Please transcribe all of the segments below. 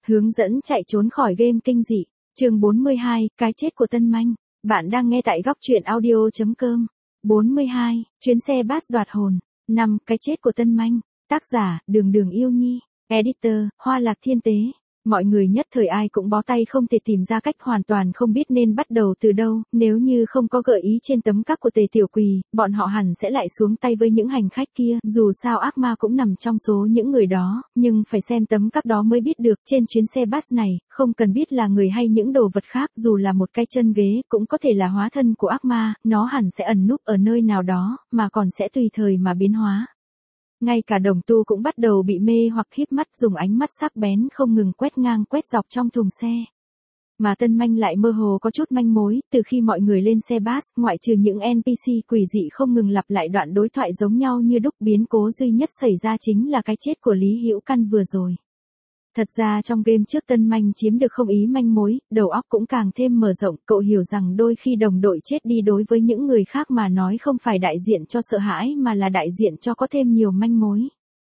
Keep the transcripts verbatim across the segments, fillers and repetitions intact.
Hướng dẫn chạy trốn khỏi game kinh dị. Chương bốn mươi hai, cái chết của Tân Manh. Bạn đang nghe tại góc truyện audio chấm com. bốn mươi hai, chuyến xe bus đoạt hồn. năm, cái chết của Tân Manh. Tác giả, Đường Đường Yêu Nhi. Editor, Hoa Lạc Thiên Tế. Mọi người nhất thời ai cũng bó tay không thể tìm ra cách, hoàn toàn không biết nên bắt đầu từ đâu. Nếu như không có gợi ý trên tấm cáp của Tề Tiểu Quỳ, bọn họ hẳn sẽ lại xuống tay với những hành khách kia. Dù sao ác ma cũng nằm trong số những người đó, nhưng phải xem tấm cáp đó mới biết được. Trên chuyến xe bus này, không cần biết là người hay những đồ vật khác, dù là một cái chân ghế cũng có thể là hóa thân của ác ma. Nó hẳn sẽ ẩn núp ở nơi nào đó, mà còn sẽ tùy thời mà biến hóa. Ngay cả đồng tu cũng bắt đầu bị mê hoặc, híp mắt dùng ánh mắt sắc bén không ngừng quét ngang quét dọc trong thùng xe. Mà Tân Manh lại mơ hồ có chút manh mối, từ khi mọi người lên xe bus, ngoại trừ những en pê xê quỷ dị không ngừng lặp lại đoạn đối thoại giống nhau như đúc, biến cố duy nhất xảy ra chính là cái chết của Lý Hữu Căn vừa rồi. Thật ra trong game trước Tân Manh chiếm được không ý manh mối, đầu óc cũng càng thêm mở rộng, cậu hiểu rằng đôi khi đồng đội chết đi đối với những người khác mà nói không phải đại diện cho sợ hãi mà là đại diện cho có thêm nhiều manh mối.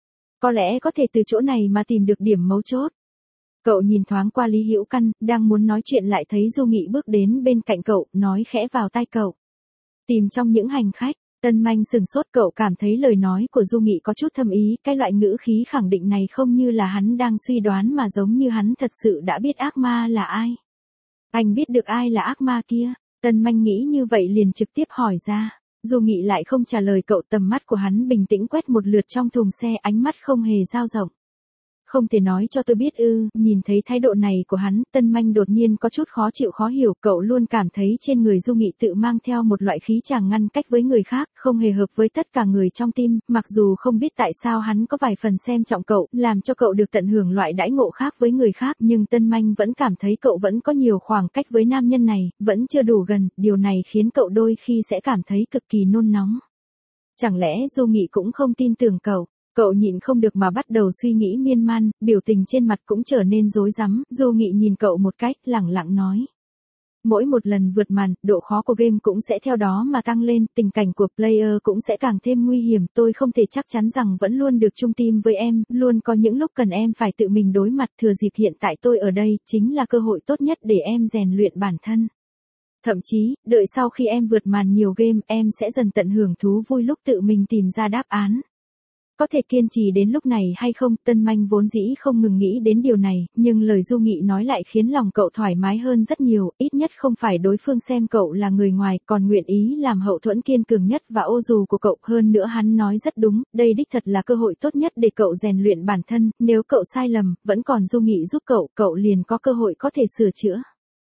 Có lẽ có thể từ chỗ này mà tìm được điểm mấu chốt. Cậu nhìn thoáng qua Lý Hữu Căn, đang muốn nói chuyện lại thấy Du Nghị bước đến bên cạnh cậu, nói khẽ vào tai cậu. Tìm trong những hành khách. Tân Manh sừng sốt, cậu cảm thấy lời nói của Du Nghị có chút thâm ý, cái loại ngữ khí khẳng định này không như là hắn đang suy đoán mà giống như hắn thật sự đã biết ác ma là ai. Anh biết được ai là ác ma kia? Tân Manh nghĩ như vậy liền trực tiếp hỏi ra. Du Nghị lại không trả lời cậu, tầm mắt của hắn bình tĩnh quét một lượt trong thùng xe, ánh mắt không hề dao động. Không thể nói cho tôi biết ư? Nhìn thấy thái độ này của hắn, Tân Manh đột nhiên có chút khó chịu khó hiểu, cậu luôn cảm thấy trên người Du Nghị tự mang theo một loại khí chàng ngăn cách với người khác, không hề hợp với tất cả người trong team, mặc dù không biết tại sao hắn có vài phần xem trọng cậu, làm cho cậu được tận hưởng loại đãi ngộ khác với người khác, nhưng Tân Manh vẫn cảm thấy cậu vẫn có nhiều khoảng cách với nam nhân này, vẫn chưa đủ gần, điều này khiến cậu đôi khi sẽ cảm thấy cực kỳ nôn nóng. Chẳng lẽ Du Nghị cũng không tin tưởng cậu? Cậu nhịn không được mà bắt đầu suy nghĩ miên man, biểu tình trên mặt cũng trở nên rối rắm. Du Nghị nhìn cậu một cách, lẳng lặng nói. Mỗi một lần vượt màn, độ khó của game cũng sẽ theo đó mà tăng lên, tình cảnh của player cũng sẽ càng thêm nguy hiểm. Tôi không thể chắc chắn rằng vẫn luôn được chung team với em, luôn có những lúc cần em phải tự mình đối mặt. Thừa dịp hiện tại tôi ở đây, chính là cơ hội tốt nhất để em rèn luyện bản thân. Thậm chí, đợi sau khi em vượt màn nhiều game, em sẽ dần tận hưởng thú vui lúc tự mình tìm ra đáp án. Có thể kiên trì đến lúc này hay không? Tân Manh vốn dĩ không ngừng nghĩ đến điều này, nhưng lời Du Nghị nói lại khiến lòng cậu thoải mái hơn rất nhiều, ít nhất không phải đối phương xem cậu là người ngoài, còn nguyện ý làm hậu thuẫn kiên cường nhất và ô dù của cậu. Hơn nữa hắn nói rất đúng, đây đích thật là cơ hội tốt nhất để cậu rèn luyện bản thân, nếu cậu sai lầm, vẫn còn Du Nghị giúp cậu, cậu liền có cơ hội có thể sửa chữa.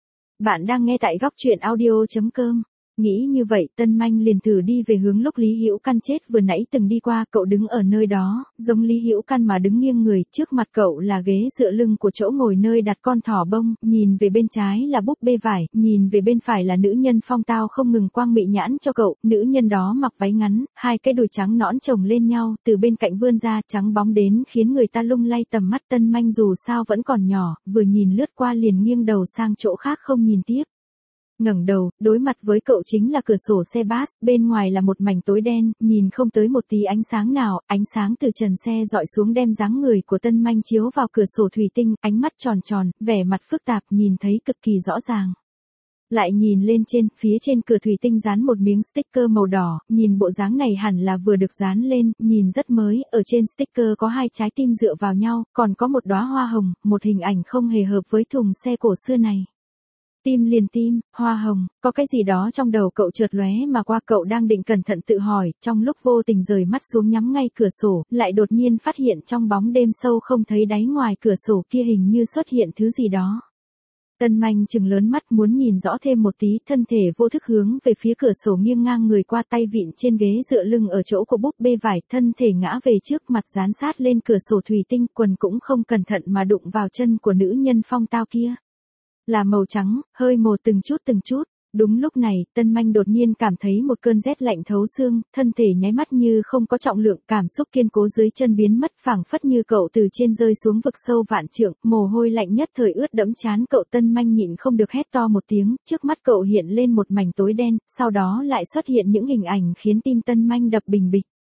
Bạn đang nghe tại góc truyện audio chấm com. Nghĩ như vậy, Tân Manh liền thử đi về hướng lúc Lý Hữu Căn chết vừa nãy từng đi qua, cậu đứng ở nơi đó, giống Lý Hữu Căn mà đứng nghiêng người, trước mặt cậu là ghế dựa lưng của chỗ ngồi nơi đặt con thỏ bông, nhìn về bên trái là búp bê vải, nhìn về bên phải là nữ nhân phong tao không ngừng quang mị nhãn cho cậu, nữ nhân đó mặc váy ngắn, hai cái đùi trắng nõn chồng lên nhau, từ bên cạnh vươn ra, trắng bóng đến khiến người ta lung lay tầm mắt. Tân Manh dù sao vẫn còn nhỏ, vừa nhìn lướt qua liền nghiêng đầu sang chỗ khác không nhìn tiếp. Ngẩng đầu, đối mặt với cậu chính là cửa sổ xe bus, bên ngoài là một mảnh tối đen, nhìn không tới một tí ánh sáng nào, ánh sáng từ trần xe dọi xuống đem dáng người của Tân Manh chiếu vào cửa sổ thủy tinh, ánh mắt tròn tròn, vẻ mặt phức tạp, nhìn thấy cực kỳ rõ ràng. Lại nhìn lên trên, phía trên cửa thủy tinh dán một miếng sticker màu đỏ, nhìn bộ dáng này hẳn là vừa được dán lên, nhìn rất mới, ở trên sticker có hai trái tim dựa vào nhau, còn có một đóa hoa hồng, một hình ảnh không hề hợp với thùng xe cổ xưa này. Tim liền tim, hoa hồng, có cái gì đó trong đầu cậu chợt lóe mà qua, cậu đang định cẩn thận tự hỏi, trong lúc vô tình rời mắt xuống nhắm ngay cửa sổ, lại đột nhiên phát hiện trong bóng đêm sâu không thấy đáy ngoài cửa sổ kia hình như xuất hiện thứ gì đó. Tân Manh trừng lớn mắt muốn nhìn rõ thêm một tí, thân thể vô thức hướng về phía cửa sổ nghiêng ngang người qua, tay vịn trên ghế dựa lưng ở chỗ của búp bê vải, thân thể ngã về trước, mặt dán sát lên cửa sổ thủy tinh, quần cũng không cẩn thận mà đụng vào chân của nữ nhân phong tao kia. Là màu trắng, hơi màu từng chút từng chút. Đúng lúc này, Tân Manh đột nhiên cảm thấy một cơn rét lạnh thấu xương, thân thể nháy mắt như không có trọng lượng, cảm xúc kiên cố dưới chân biến mất, phảng phất như cậu từ trên rơi xuống vực sâu vạn trượng, mồ hôi lạnh nhất thời ướt đẫm trán cậu. Tân Manh nhịn không được hét to một tiếng, trước mắt cậu hiện lên một mảnh tối đen, sau đó lại xuất hiện những hình ảnh khiến tim Tân Manh đập bình bịch.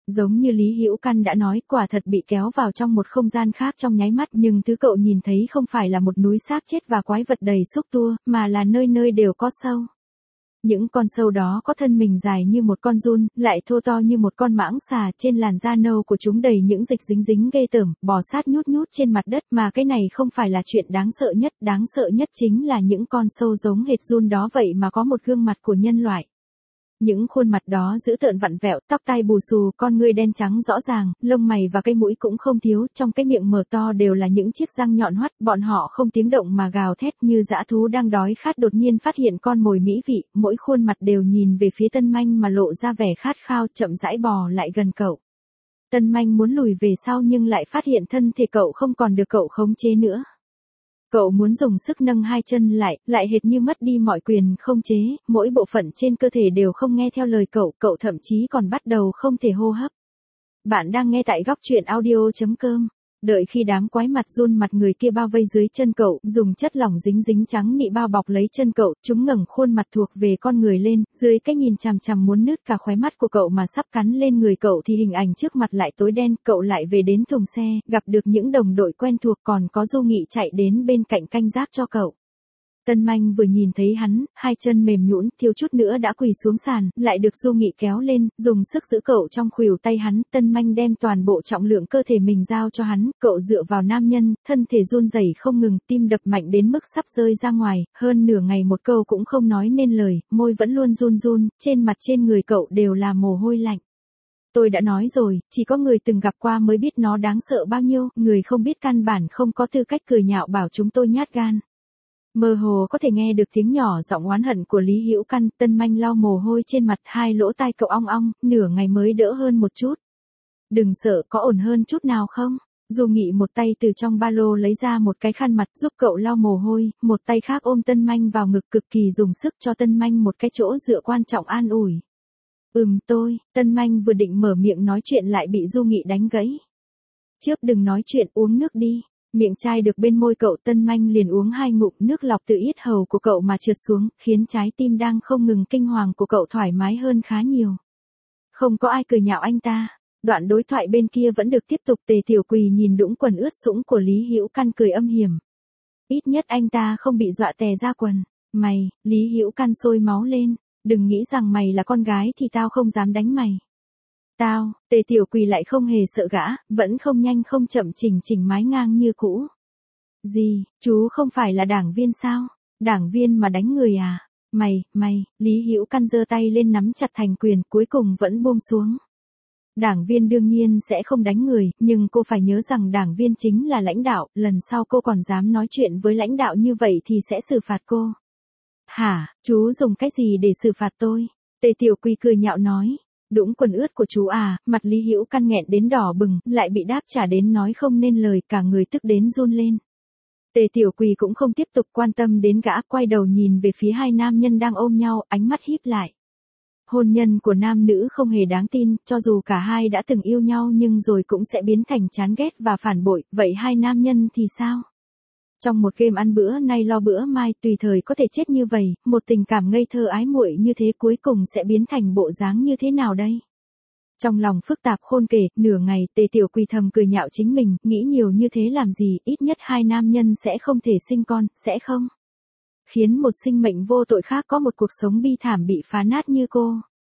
Giống như Lý Hữu Căn đã nói, quả thật bị kéo vào trong một không gian khác trong nháy mắt, nhưng thứ cậu nhìn thấy không phải là một núi xác chết và quái vật đầy xúc tua, mà là nơi nơi đều có sâu. Những con sâu đó có thân mình dài như một con giun, lại thô to như một con mãng xà, trên làn da nâu của chúng đầy những dịch dính dính ghê tởm, bò sát nhút nhút trên mặt đất, mà cái này không phải là chuyện đáng sợ nhất, đáng sợ nhất chính là những con sâu giống hệt giun đó vậy mà có một gương mặt của nhân loại. Những khuôn mặt đó dữ tợn vặn vẹo, tóc tai bù xù, con ngươi đen trắng rõ ràng, lông mày và cái mũi cũng không thiếu, trong cái miệng mở to đều là những chiếc răng nhọn hoắt, bọn họ không tiếng động mà gào thét như dã thú đang đói khát đột nhiên phát hiện con mồi mỹ vị, mỗi khuôn mặt đều nhìn về phía Tân Manh mà lộ ra vẻ khát khao, chậm rãi bò lại gần cậu. Tân Manh muốn lùi về sau nhưng lại phát hiện thân thể cậu không còn được cậu khống chế nữa. Cậu muốn dùng sức nâng hai chân lại, lại hệt như mất đi mọi quyền không chế, mỗi bộ phận trên cơ thể đều không nghe theo lời cậu, cậu thậm chí còn bắt đầu không thể hô hấp. Bạn đang nghe tại góc truyện audio chấm com. Đợi khi đám quái mặt giun mặt người kia bao vây dưới chân cậu, dùng chất lỏng dính dính trắng nị bao bọc lấy chân cậu, chúng ngẩng khuôn mặt thuộc về con người lên, dưới cái nhìn chằm chằm muốn nứt cả khóe mắt của cậu mà sắp cắn lên người cậu thì hình ảnh trước mặt lại tối đen, cậu lại về đến thùng xe, gặp được những đồng đội quen thuộc, còn có Du Nghị chạy đến bên cạnh canh gác cho cậu. Tân Manh vừa nhìn thấy hắn, hai chân mềm nhũn, thiếu chút nữa đã quỳ xuống sàn, lại được Du Nghị kéo lên, dùng sức giữ cậu trong khuỷu tay hắn, Tân Manh đem toàn bộ trọng lượng cơ thể mình giao cho hắn, cậu dựa vào nam nhân, thân thể run rẩy không ngừng, tim đập mạnh đến mức sắp rơi ra ngoài, hơn nửa ngày một câu cũng không nói nên lời, môi vẫn luôn run run, trên mặt trên người cậu đều là mồ hôi lạnh. Tôi đã nói rồi, chỉ có người từng gặp qua mới biết nó đáng sợ bao nhiêu, người không biết căn bản không có tư cách cười nhạo bảo chúng tôi nhát gan. Mơ hồ có thể nghe được tiếng nhỏ giọng oán hận của Lý Hữu Căn, Tân Manh lau mồ hôi trên mặt, hai lỗ tai cậu ong ong, nửa ngày mới đỡ hơn một chút. Đừng sợ, có ổn hơn chút nào không? Du Nghị một tay từ trong ba lô lấy ra một cái khăn mặt giúp cậu lau mồ hôi, một tay khác ôm Tân Manh vào ngực cực kỳ dùng sức cho Tân Manh một cái chỗ dựa quan trọng an ủi. Ừm tôi, Tân Manh vừa định mở miệng nói chuyện lại bị Du Nghị đánh gãy. Chớp đừng nói chuyện, uống nước đi. Miệng chai được bên môi cậu, Tân Manh liền uống hai ngụm, nước lọc từ yết hầu của cậu mà trượt xuống, khiến trái tim đang không ngừng kinh hoàng của cậu thoải mái hơn khá nhiều. Không có ai cười nhạo anh ta. Đoạn đối thoại bên kia vẫn được tiếp tục. Tề Tiểu Quỳ nhìn đũng quần ướt sũng của Lý Hữu Căn cười âm hiểm. Ít nhất anh ta không bị dọa tè ra quần. Mày, Lý Hữu Căn sôi máu lên, đừng nghĩ rằng mày là con gái thì tao không dám đánh mày. Tao, Tề Tiểu Quỳ lại không hề sợ gã, vẫn không nhanh không chậm chỉnh chỉnh mái ngang như cũ. Gì, chú không phải là đảng viên sao? Đảng viên mà đánh người à? Mày, mày, Lý Hữu Căn giơ tay lên nắm chặt thành quyền, cuối cùng vẫn buông xuống. Đảng viên đương nhiên sẽ không đánh người, nhưng cô phải nhớ rằng đảng viên chính là lãnh đạo, lần sau cô còn dám nói chuyện với lãnh đạo như vậy thì sẽ xử phạt cô. Hả, chú dùng cách gì để xử phạt tôi? Tề Tiểu Quỳ cười nhạo nói. Đũng quần ướt của chú à, mặt Lý Hữu Căn nghẹn đến đỏ bừng, lại bị đáp trả đến nói không nên lời, cả người tức đến run lên. Tề Tiểu Quỳ cũng không tiếp tục quan tâm đến gã, quay đầu nhìn về phía hai nam nhân đang ôm nhau, ánh mắt híp lại. Hôn nhân của nam nữ không hề đáng tin, cho dù cả hai đã từng yêu nhau nhưng rồi cũng sẽ biến thành chán ghét và phản bội, vậy hai nam nhân thì sao? Trong một game ăn bữa nay lo bữa mai, tùy thời có thể chết như vậy, một tình cảm ngây thơ ái muội như thế cuối cùng sẽ biến thành bộ dáng như thế nào đây? Trong lòng phức tạp khôn kể, nửa ngày, Tề Tiểu Quỳ thầm cười nhạo chính mình, nghĩ nhiều như thế làm gì, ít nhất hai nam nhân sẽ không thể sinh con, sẽ không khiến một sinh mệnh vô tội khác có một cuộc sống bi thảm bị phá nát như cô.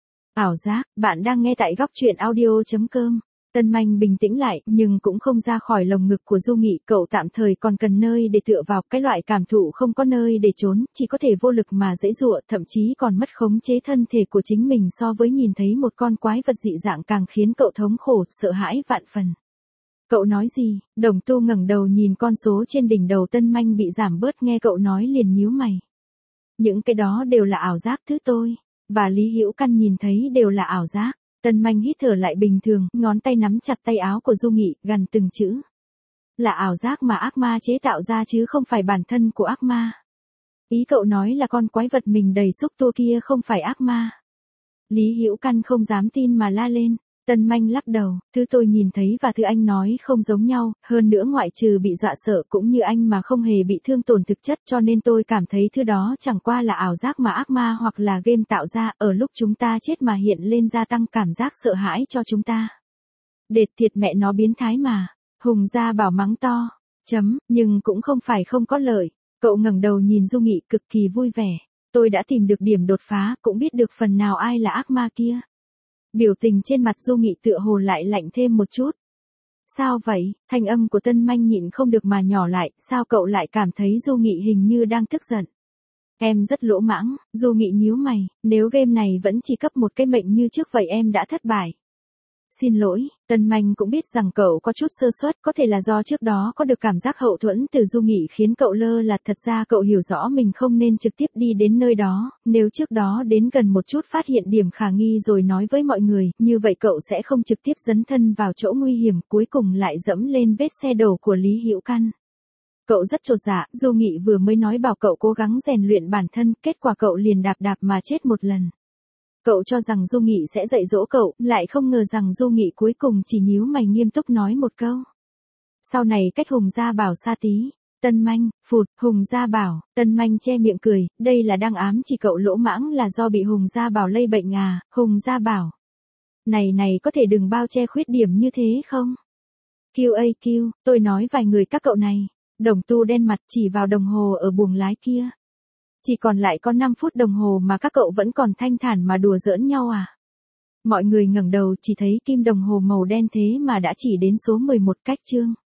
Ảo giác, bạn đang nghe tại góc truyện audio chấm com. Tân Manh bình tĩnh lại, nhưng cũng không ra khỏi lồng ngực của Du Nghị, cậu tạm thời còn cần nơi để tựa vào, cái loại cảm thụ không có nơi để trốn, chỉ có thể vô lực mà giãy giụa, thậm chí còn mất khống chế thân thể của chính mình, so với nhìn thấy một con quái vật dị dạng càng khiến cậu thống khổ, sợ hãi vạn phần. Cậu nói gì? Đồng Tu ngẩng đầu nhìn con số trên đỉnh đầu Tân Manh bị giảm bớt, nghe cậu nói liền nhíu mày. Những cái đó đều là ảo giác thứ tôi, và Lý Hữu Căn nhìn thấy đều là ảo giác. Tân Manh hít thở lại bình thường, ngón tay nắm chặt tay áo của Du Nghị, gằn từng chữ. Là ảo giác mà ác ma chế tạo ra chứ không phải bản thân của ác ma. Ý cậu nói là con quái vật mình đầy xúc tua kia không phải ác ma. Lý Hữu Căn không dám tin mà la lên. Tân Manh lắc đầu, thứ tôi nhìn thấy và thứ anh nói không giống nhau, hơn nữa ngoại trừ bị dọa sợ cũng như anh mà không hề bị thương tổn thực chất, cho nên tôi cảm thấy thứ đó chẳng qua là ảo giác mà ác ma hoặc là game tạo ra, ở lúc chúng ta chết mà hiện lên gia tăng cảm giác sợ hãi cho chúng ta. Đệt thiệt mẹ nó biến thái mà. Hùng Gia Bảo mắng to. Chấm, nhưng cũng không phải không có lợi. Cậu ngẩng đầu nhìn Du Nghị cực kỳ vui vẻ. Tôi đã tìm được điểm đột phá, cũng biết được phần nào ai là ác ma kia. Biểu tình trên mặt Du Nghị tựa hồ lại lạnh thêm một chút. Sao vậy? Thanh âm của Tân Manh nhịn không được mà nhỏ lại, sao cậu lại cảm thấy Du Nghị hình như đang tức giận? Em rất lỗ mãng, Du Nghị nhíu mày, nếu game này vẫn chỉ cấp một cái mệnh như trước vậy em đã thất bại. Xin lỗi, Tân Manh cũng biết rằng cậu có chút sơ suất, có thể là do trước đó có được cảm giác hậu thuẫn từ Du Nghị khiến cậu lơ là, thật ra cậu hiểu rõ mình không nên trực tiếp đi đến nơi đó, nếu trước đó đến gần một chút phát hiện điểm khả nghi rồi nói với mọi người, như vậy cậu sẽ không trực tiếp dấn thân vào chỗ nguy hiểm, cuối cùng lại dẫm lên vết xe đổ của Lý Hữu Căn. Cậu rất chột dạ, Du Nghị vừa mới nói bảo cậu cố gắng rèn luyện bản thân, kết quả cậu liền đạp đạp mà chết một lần. Cậu cho rằng Du Nghị sẽ dạy dỗ cậu, lại không ngờ rằng Du Nghị cuối cùng chỉ nhíu mày nghiêm túc nói một câu. Sau này cách Hùng Gia Bảo xa tí. Tân Manh, phụt, Hùng Gia Bảo, Tân Manh che miệng cười, đây là đang ám chỉ cậu lỗ mãng là do bị Hùng Gia Bảo lây bệnh à, Hùng Gia Bảo. Này này có thể đừng bao che khuyết điểm như thế không? Q A Q, tôi nói vài người các cậu này. Đồng Tu đen mặt chỉ vào đồng hồ ở buồng lái kia. Chỉ còn lại có năm phút đồng hồ mà các cậu vẫn còn thanh thản mà đùa giỡn nhau à? Mọi người ngẩng đầu chỉ thấy kim đồng hồ màu đen thế mà đã chỉ đến số mười một cách chương.